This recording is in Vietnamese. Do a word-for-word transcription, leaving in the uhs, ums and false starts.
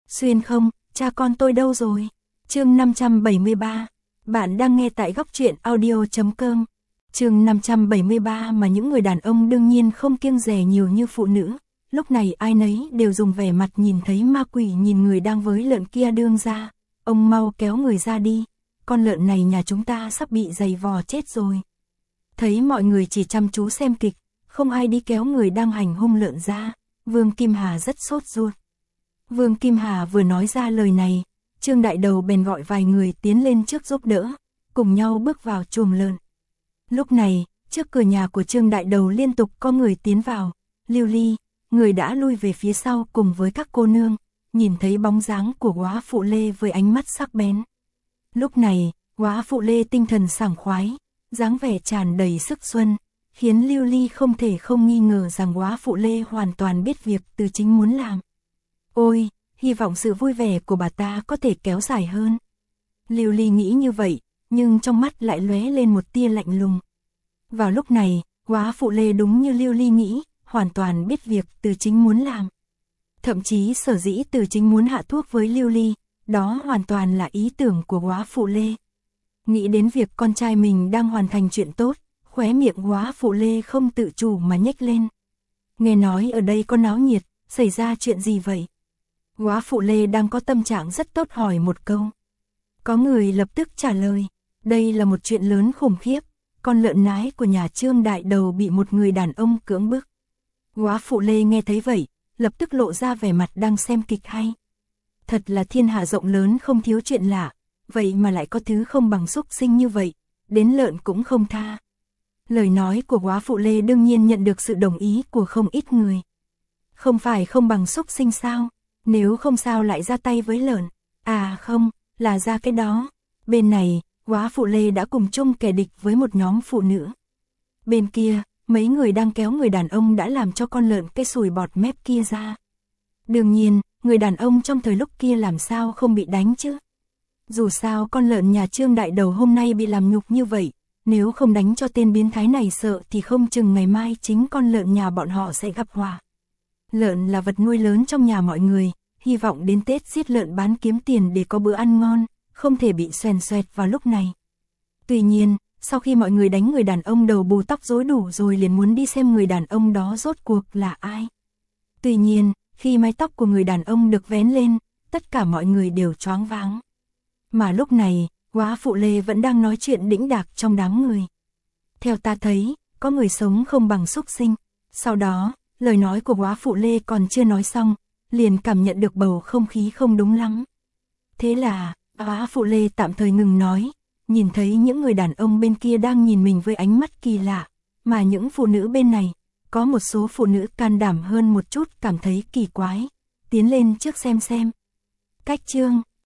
Xuyên không, cha con tôi đâu rồi? Chương năm trăm bảy mươi ba. Bạn đang nghe tại góc truyện audio chấm com. Chương năm trăm bảy mươi ba mà những người đàn ông đương nhiên không kiêng dè nhiều như phụ nữ. Lúc này ai nấy đều dùng vẻ mặt nhìn thấy ma quỷ nhìn người đang với lợn kia đương ra. Ông mau kéo người ra đi. Con lợn này nhà chúng ta sắp bị giày vò chết rồi. Thấy mọi người chỉ chăm chú xem kịch, không ai đi kéo người đang hành hung lợn ra. Vương Kim Hà rất sốt ruột. Vương Kim Hà vừa nói ra lời này, Trương Đại Đầu bèn gọi vài người tiến lên trước giúp đỡ, cùng nhau bước vào chuồng lợn. Lúc này, trước cửa nhà của Trương Đại Đầu liên tục có người tiến vào. Lưu Ly, người đã lui về phía sau cùng với các cô nương, nhìn thấy bóng dáng của góa phụ Lê với ánh mắt sắc bén. Lúc này, góa phụ Lê tinh thần sảng khoái, dáng vẻ tràn đầy sức xuân, khiến Lưu Ly không thể không nghi ngờ rằng góa phụ Lê hoàn toàn biết việc Từ Chính muốn làm. Ôi, hy vọng sự vui vẻ của bà ta có thể kéo dài hơn. Lưu Ly nghĩ như vậy, nhưng trong mắt lại lóe lên một tia lạnh lùng. Vào lúc này, góa phụ Lê đúng như Lưu Ly nghĩ, hoàn toàn biết việc Từ Chính muốn làm. Thậm chí sở dĩ Từ Chính muốn hạ thuốc với Lưu Ly, đó hoàn toàn là ý tưởng của góa phụ Lê. Nghĩ đến việc con trai mình đang hoàn thành chuyện tốt, khóe miệng góa phụ Lê không tự chủ mà nhếch lên. Nghe nói ở đây có náo nhiệt, xảy ra chuyện gì vậy? Góa phụ Lê đang có tâm trạng rất tốt hỏi một câu. Có người lập tức trả lời, đây là một chuyện lớn khủng khiếp, con lợn nái của nhà Trương Đại Đầu bị một người đàn ông cưỡng bức. Góa phụ Lê nghe thấy vậy, lập tức lộ ra vẻ mặt đang xem kịch hay. Thật là thiên hạ rộng lớn không thiếu chuyện lạ, vậy mà lại có thứ không bằng xúc sinh như vậy, đến lợn cũng không tha. Lời nói của góa phụ Lê đương nhiên nhận được sự đồng ý của không ít người. Không phải không bằng xúc sinh sao? Nếu không sao lại ra tay với lợn? À không, là ra cái đó. Bên này, góa phụ Lê đã cùng chung kẻ địch với một nhóm phụ nữ. Bên kia, mấy người đang kéo người đàn ông đã làm cho con lợn cái sùi bọt mép kia ra. Đương nhiên, người đàn ông trong thời lúc kia làm sao không bị đánh chứ? Dù sao con lợn nhà Trương Đại Đầu hôm nay bị làm nhục như vậy, nếu không đánh cho tên biến thái này sợ thì không chừng ngày mai chính con lợn nhà bọn họ sẽ gặp họa. Lợn là vật nuôi lớn trong nhà mọi người, hy vọng đến Tết giết lợn bán kiếm tiền để có bữa ăn ngon, không thể bị xoèn xoẹt vào lúc này. Tuy nhiên, sau khi mọi người đánh người đàn ông đầu bù tóc rối đủ rồi liền muốn đi xem người đàn ông đó rốt cuộc là ai. Tuy nhiên, khi mái tóc của người đàn ông được vén lên, tất cả mọi người đều choáng váng. Mà lúc này, góa phụ Lê vẫn đang nói chuyện đĩnh đạc trong đám người. Theo ta thấy, có người sống không bằng xúc sinh. Sau đó, lời nói của góa phụ Lê còn chưa nói xong, liền cảm nhận được bầu không khí không đúng lắm. Thế là, góa phụ Lê tạm thời ngừng nói, nhìn thấy những người đàn ông bên kia đang nhìn mình với ánh mắt kỳ lạ, mà những phụ nữ bên này, có một số phụ nữ can đảm hơn một chút cảm thấy kỳ quái, tiến lên trước xem xem. Cách chương